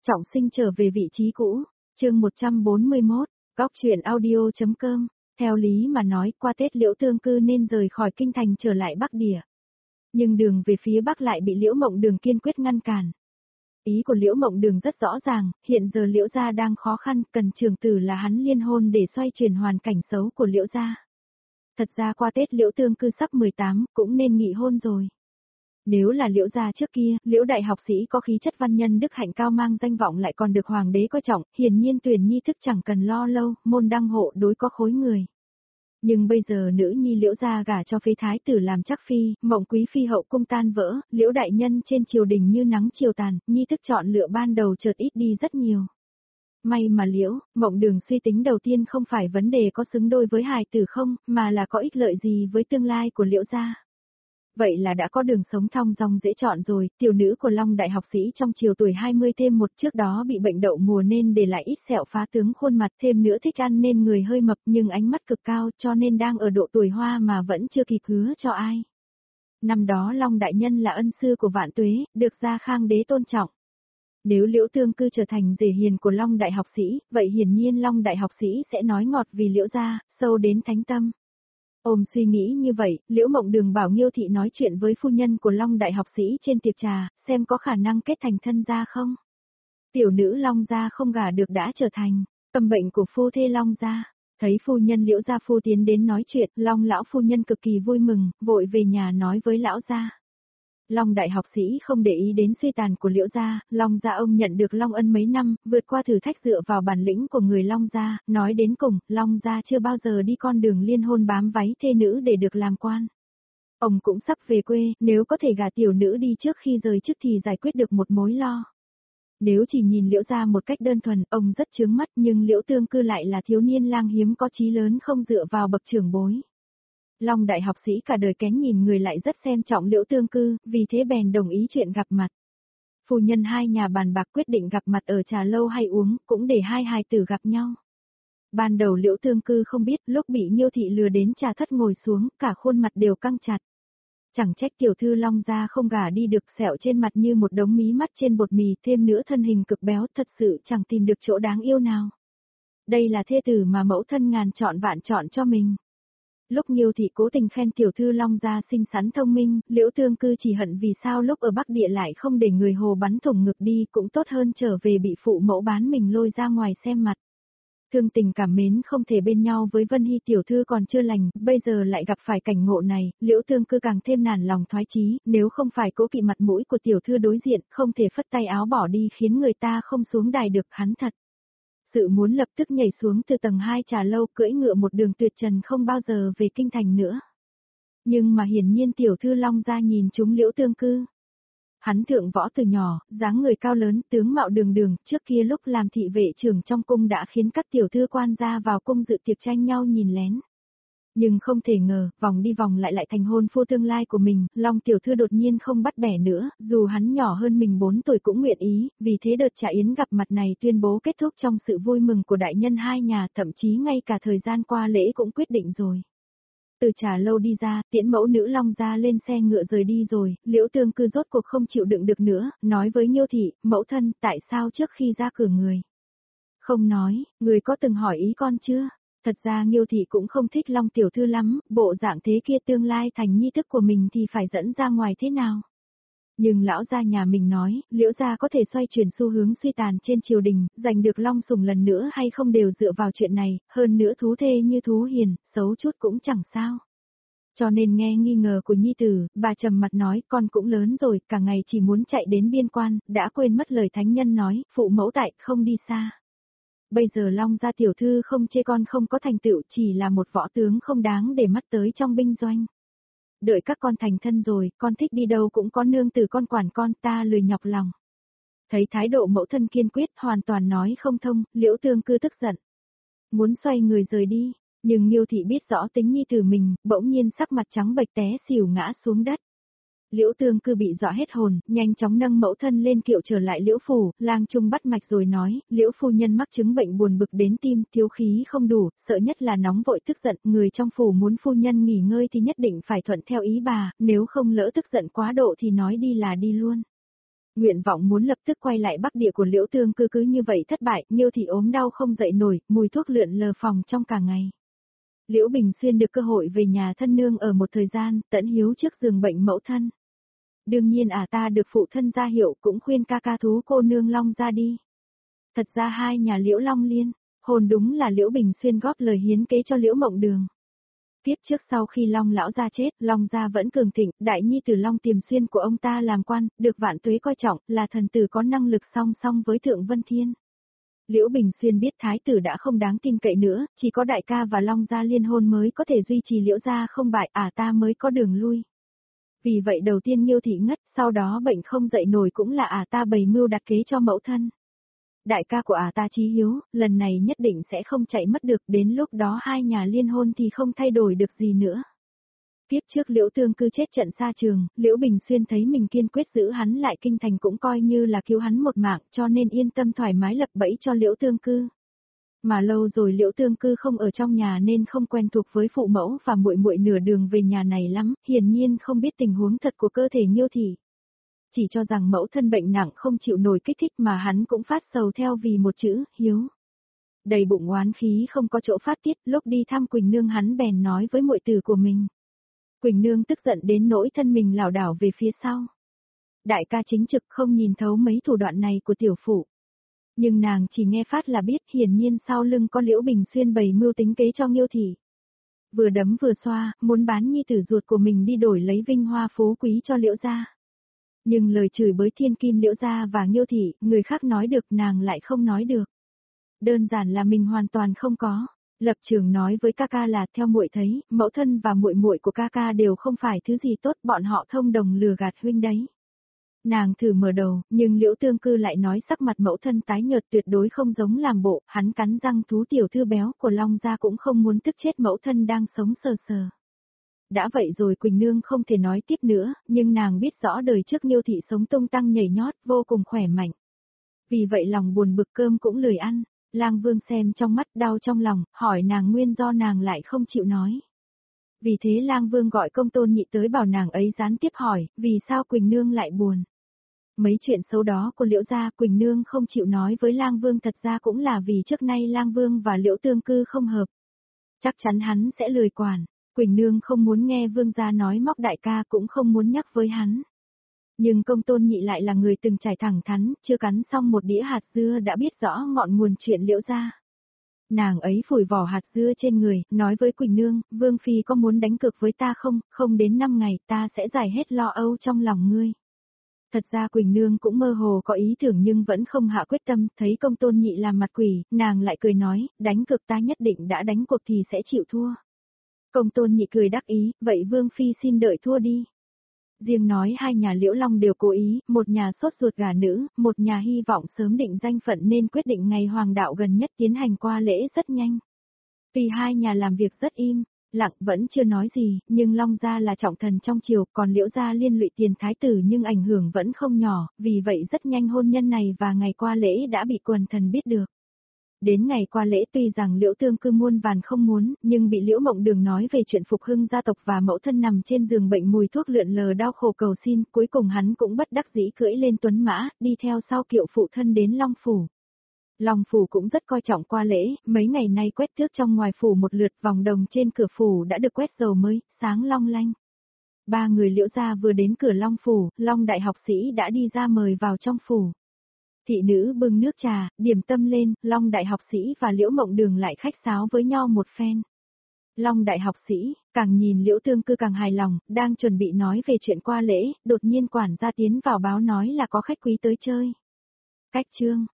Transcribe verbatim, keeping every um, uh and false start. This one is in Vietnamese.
Trọng sinh trở về vị trí cũ, chương một trăm bốn mươi mốt, góc truyện audio.com, theo lý mà nói qua Tết Liễu Tương Cư nên rời khỏi kinh thành trở lại Bắc Địa. Nhưng đường về phía Bắc lại bị Liễu Mộng Đường kiên quyết ngăn cản. Ý của Liễu Mộng Đường rất rõ ràng, hiện giờ Liễu gia đang khó khăn, cần trưởng tử là hắn liên hôn để xoay chuyển hoàn cảnh xấu của Liễu gia. Thật ra qua Tết Liễu Tương Cư sắp mười tám, cũng nên nghị hôn rồi. Nếu là Liễu gia trước kia, Liễu đại học sĩ có khí chất văn nhân đức hạnh cao mang danh vọng lại còn được hoàng đế coi trọng, hiển nhiên tuyển nhi thức chẳng cần lo lâu, môn đăng hộ đối có khối người. Nhưng bây giờ nữ nhi Liễu gia gả cho phế thái tử làm chắc phi, Mộng quý phi hậu cung tan vỡ, Liễu đại nhân trên triều đình như nắng chiều tàn, nhi thức chọn lựa ban đầu chợt ít đi rất nhiều. May mà Liễu, Mộng Đường suy tính đầu tiên không phải vấn đề có xứng đôi với hài tử không, mà là có ích lợi gì với tương lai của Liễu gia. Vậy là đã có đường sống thong dong dễ chọn rồi, tiểu nữ của Long đại học sĩ trong chiều tuổi hai mươi thêm một, trước đó bị bệnh đậu mùa nên để lại ít sẹo phá tướng khuôn mặt, thêm nữa thích ăn nên người hơi mập nhưng ánh mắt cực cao cho nên đang ở độ tuổi hoa mà vẫn chưa kịp hứa cho ai. Năm đó Long đại nhân là ân sư của Vạn Tuế, được Gia Khang đế tôn trọng. Nếu Liễu Tương Cư trở thành rể hiền của Long đại học sĩ, vậy hiển nhiên Long đại học sĩ sẽ nói ngọt vì Liễu gia, sâu đến thánh tâm. Ôm suy nghĩ như vậy, Liễu Mộng Đường bảo Nghiêu thị nói chuyện với phu nhân của Long đại học sĩ trên tiệc trà, xem có khả năng kết thành thân gia không. Tiểu nữ Long gia không gả được đã trở thành tâm bệnh của phu thê Long gia. Thấy phu nhân Liễu gia phu tiến đến nói chuyện, Long lão phu nhân cực kỳ vui mừng, vội về nhà nói với lão gia. Long đại học sĩ không để ý đến suy tàn của Liễu gia, Long gia ông nhận được Long ân mấy năm, vượt qua thử thách dựa vào bản lĩnh của người Long gia, nói đến cùng, Long gia chưa bao giờ đi con đường liên hôn bám váy thê nữ để được làm quan. Ông cũng sắp về quê, nếu có thể gả tiểu nữ đi trước khi rời chức thì giải quyết được một mối lo. Nếu chỉ nhìn Liễu gia một cách đơn thuần, ông rất chướng mắt, nhưng Liễu Tương Cư lại là thiếu niên lang hiếm có chí lớn không dựa vào bậc trưởng bối. Long đại học sĩ cả đời kén nhìn người lại rất xem trọng Liễu Tương Cư, vì thế bèn đồng ý chuyện gặp mặt. Phu nhân hai nhà bàn bạc quyết định gặp mặt ở trà lâu hay uống, cũng để hai hài tử gặp nhau. Ban đầu Liễu Tương Cư không biết, lúc bị Nghiêu thị lừa đến trà thất ngồi xuống, cả khuôn mặt đều căng chặt. Chẳng trách tiểu thư Long gia không gả đi được, sẹo trên mặt như một đống mí mắt trên bột mì, thêm nữa thân hình cực béo, thật sự chẳng tìm được chỗ đáng yêu nào. Đây là thê tử mà mẫu thân ngàn chọn vạn chọn cho mình. Lúc Nghiêu thị cố tình khen tiểu thư Long gia xinh xắn thông minh, Liễu Tương Cư chỉ hận vì sao lúc ở Bắc Địa lại không để người hồ bắn thủng ngực đi, cũng tốt hơn trở về bị phụ mẫu bán mình lôi ra ngoài xem mặt. Thương tình cảm mến không thể bên nhau với Vân Hy tiểu thư còn chưa lành, bây giờ lại gặp phải cảnh ngộ này, Liễu Tương Cư càng thêm nản lòng thoái chí, nếu không phải cố kỵ mặt mũi của tiểu thư đối diện, không thể phất tay áo bỏ đi khiến người ta không xuống đài được hắn thật. Sự muốn lập tức nhảy xuống từ tầng hai trà lâu cưỡi ngựa một đường tuyệt trần không bao giờ về kinh thành nữa. Nhưng mà hiển nhiên tiểu thư Long gia nhìn chúng Liễu Tương Cư. Hắn thượng võ từ nhỏ, dáng người cao lớn, tướng mạo đường đường, trước kia lúc làm thị vệ trưởng trong cung đã khiến các tiểu thư quan gia vào cung dự tiệc tranh nhau nhìn lén. Nhưng không thể ngờ, vòng đi vòng lại lại thành hôn phu tương lai của mình, Long tiểu thư đột nhiên không bắt bẻ nữa, dù hắn nhỏ hơn mình bốn tuổi cũng nguyện ý, vì thế đợt trà yến gặp mặt này tuyên bố kết thúc trong sự vui mừng của đại nhân hai nhà, thậm chí ngay cả thời gian qua lễ cũng quyết định rồi. Từ trà lâu đi ra, tiễn mẫu nữ Long gia lên xe ngựa rời đi rồi, Liễu Tương Cư rốt cuộc không chịu đựng được nữa, nói với Nghiêu thị, mẫu thân, tại sao trước khi ra cửa người? Không nói, người có từng hỏi ý con chưa? Thật ra Nghiêu thị cũng không thích Long tiểu thư lắm, bộ dạng thế kia tương lai thành nhi thức của mình thì phải dẫn ra ngoài thế nào? Nhưng lão gia nhà mình nói, Liễu gia có thể xoay chuyển xu hướng suy tàn trên triều đình, giành được Long sủng lần nữa hay không đều dựa vào chuyện này, hơn nữa thú thê như thú hiền, xấu chút cũng chẳng sao. Cho nên nghe nghi ngờ của nhi tử, bà trầm mặt nói, con cũng lớn rồi, cả ngày chỉ muốn chạy đến biên quan, đã quên mất lời thánh nhân nói, phụ mẫu tại không đi xa. Bây giờ Long gia tiểu thư không chê con không có thành tựu, chỉ là một võ tướng không đáng để mắt tới trong binh doanh. Đợi các con thành thân rồi, con thích đi đâu cũng có nương từ con quản con, ta lười nhọc lòng. Thấy thái độ mẫu thân kiên quyết hoàn toàn nói không thông, Liễu Tương Cư tức giận. Muốn xoay người rời đi, nhưng Nghiêu thị biết rõ tính nhi tử mình, bỗng nhiên sắc mặt trắng bệch té xỉu ngã xuống đất. Liễu Tương Cư bị dọa hết hồn, nhanh chóng nâng mẫu thân lên kiệu trở lại Liễu phủ, lang trung bắt mạch rồi nói, Liễu phu nhân mắc chứng bệnh buồn bực đến tim, thiếu khí không đủ, sợ nhất là nóng vội tức giận, người trong phủ muốn phu nhân nghỉ ngơi thì nhất định phải thuận theo ý bà, nếu không lỡ tức giận quá độ thì nói đi là đi luôn. Nguyện vọng muốn lập tức quay lại Bắc Địa của Liễu Tương Cư cứ như vậy thất bại, Nhiêu thị ốm đau không dậy nổi, mùi thuốc lượn lờ phòng trong cả ngày. Liễu Bình Xuyên được cơ hội về nhà thân nương ở một thời gian, tẫn hiếu trước giường bệnh mẫu thân. Đương nhiên à ta được phụ thân ra hiệu cũng khuyên ca ca thú cô nương Long ra đi. Thật ra hai nhà Liễu Long Liên, hồn đúng là Liễu Bình Xuyên góp lời hiến kế cho Liễu Mộng Đường. Tiếp trước sau khi Long lão gia chết, Long gia vẫn cường thịnh, đại nhi tử Long Tiềm Xuyên của ông ta làm quan, được Vạn Tuế coi trọng, là thần tử có năng lực song song với Thượng Vân Thiên. Liễu Bình Xuyên biết thái tử đã không đáng tin cậy nữa, chỉ có đại ca và Long gia liên hôn mới có thể duy trì Liễu gia không bại, ả ta mới có đường lui. Vì vậy đầu tiên Nhiêu thị ngất, sau đó bệnh không dậy nổi cũng là ả ta bày mưu đặt kế cho mẫu thân. Đại ca của ả ta chí hiếu, lần này nhất định sẽ không chạy mất được, đến lúc đó hai nhà liên hôn thì không thay đổi được gì nữa. Tiếp trước Liễu Tương Cư chết trận xa trường, Liễu Bình Xuyên thấy mình kiên quyết giữ hắn lại kinh thành cũng coi như là cứu hắn một mạng, cho nên yên tâm thoải mái lập bẫy cho Liễu Tương Cư. Mà lâu rồi Liễu Tương Cư không ở trong nhà nên không quen thuộc với phụ mẫu và muội muội nửa đường về nhà này lắm, hiển nhiên không biết tình huống thật của cơ thể Nhiêu thị. Chỉ cho rằng mẫu thân bệnh nặng không chịu nổi kích thích mà hắn cũng phát sầu theo vì một chữ, hiếu. Đầy bụng oán khí không có chỗ phát tiết, lúc đi thăm Quỳnh Nương hắn bèn nói với muội tử của mình. Quỳnh Nương tức giận đến nỗi thân mình lảo đảo về phía sau. Đại ca chính trực không nhìn thấu mấy thủ đoạn này của tiểu phụ. Nhưng nàng chỉ nghe phát là biết hiển nhiên sau lưng có Liễu Bình Xuyên bày mưu tính kế cho Nhiêu thị. Vừa đấm vừa xoa, muốn bán nhi tử ruột của mình đi đổi lấy vinh hoa phú quý cho Liễu gia. Nhưng lời chửi bới thiên kim Liễu gia và Nhiêu thị, người khác nói được nàng lại không nói được. Đơn giản là mình hoàn toàn không có. Lập trường nói với ca ca là theo muội thấy, mẫu thân và muội muội của ca ca đều không phải thứ gì tốt, bọn họ thông đồng lừa gạt huynh đấy. Nàng thử mở đầu, nhưng Liễu Tương Cư lại nói sắc mặt mẫu thân tái nhợt tuyệt đối không giống làm bộ, hắn cắn răng thú tiểu thư béo của Long gia cũng không muốn tức chết mẫu thân đang sống sờ sờ. Đã vậy rồi Quỳnh Nương không thể nói tiếp nữa, nhưng nàng biết rõ đời trước Nhiêu thị sống tung tăng nhảy nhót, vô cùng khỏe mạnh. Vì vậy lòng buồn bực cơm cũng lười ăn, Lang Vương xem trong mắt đau trong lòng, hỏi nàng nguyên do nàng lại không chịu nói. Vì thế Lang Vương gọi Công Tôn Nhị tới bảo nàng ấy gián tiếp hỏi, vì sao Quỳnh Nương lại buồn. Mấy chuyện xấu đó của Liễu gia Quỳnh Nương không chịu nói với Lang Vương thật ra cũng là vì trước nay Lang Vương và Liễu Tương Cư không hợp. Chắc chắn hắn sẽ lười quản. Quỳnh Nương không muốn nghe Vương gia nói móc đại ca cũng không muốn nhắc với hắn. Nhưng Công Tôn Nhị lại là người từng trải thẳng thắn, chưa cắn xong một đĩa hạt dưa đã biết rõ ngọn nguồn chuyện Liễu gia. Nàng ấy phủi vỏ hạt dưa trên người, nói với Quỳnh Nương, Vương Phi có muốn đánh cược với ta không, không đến năm ngày ta sẽ giải hết lo âu trong lòng ngươi. Thật ra Quỳnh Nương cũng mơ hồ có ý tưởng nhưng vẫn không hạ quyết tâm, thấy Công Tôn Nhị làm mặt quỷ, nàng lại cười nói, đánh cược ta nhất định đã đánh cuộc thì sẽ chịu thua. Công Tôn Nhị cười đắc ý, vậy Vương Phi xin đợi thua đi. Riêng nói hai nhà Liễu Long đều cố ý, một nhà sốt ruột gả nữ, một nhà hy vọng sớm định danh phận nên quyết định ngày hoàng đạo gần nhất tiến hành qua lễ rất nhanh. Vì hai nhà làm việc rất im, lặng vẫn chưa nói gì, nhưng Long gia là trọng thần trong triều, còn Liễu gia liên lụy tiền thái tử nhưng ảnh hưởng vẫn không nhỏ, vì vậy rất nhanh hôn nhân này và ngày qua lễ đã bị quần thần biết được. Đến ngày qua lễ tuy rằng Liễu Tương Cư muôn vàn không muốn, nhưng bị Liễu Mộng Đường nói về chuyện phục hưng gia tộc và mẫu thân nằm trên giường bệnh mùi thuốc lượn lờ đau khổ cầu xin, cuối cùng hắn cũng bất đắc dĩ cưỡi lên tuấn mã, đi theo sau kiệu phụ thân đến Long Phủ. Long Phủ cũng rất coi trọng qua lễ, mấy ngày nay quét tước trong ngoài phủ một lượt, vòng đồng trên cửa phủ đã được quét dầu mới, sáng long lanh. Ba người Liễu gia vừa đến cửa Long Phủ, Long đại học sĩ đã đi ra mời vào trong phủ. Thị nữ bưng nước trà, điểm tâm lên, Long đại học sĩ và Liễu Mộng Đường lại khách sáo với nhau một phen. Long đại học sĩ, càng nhìn Liễu Tương Cư càng hài lòng, đang chuẩn bị nói về chuyện qua lễ, đột nhiên quản gia tiến vào báo nói là có khách quý tới chơi. Cách chương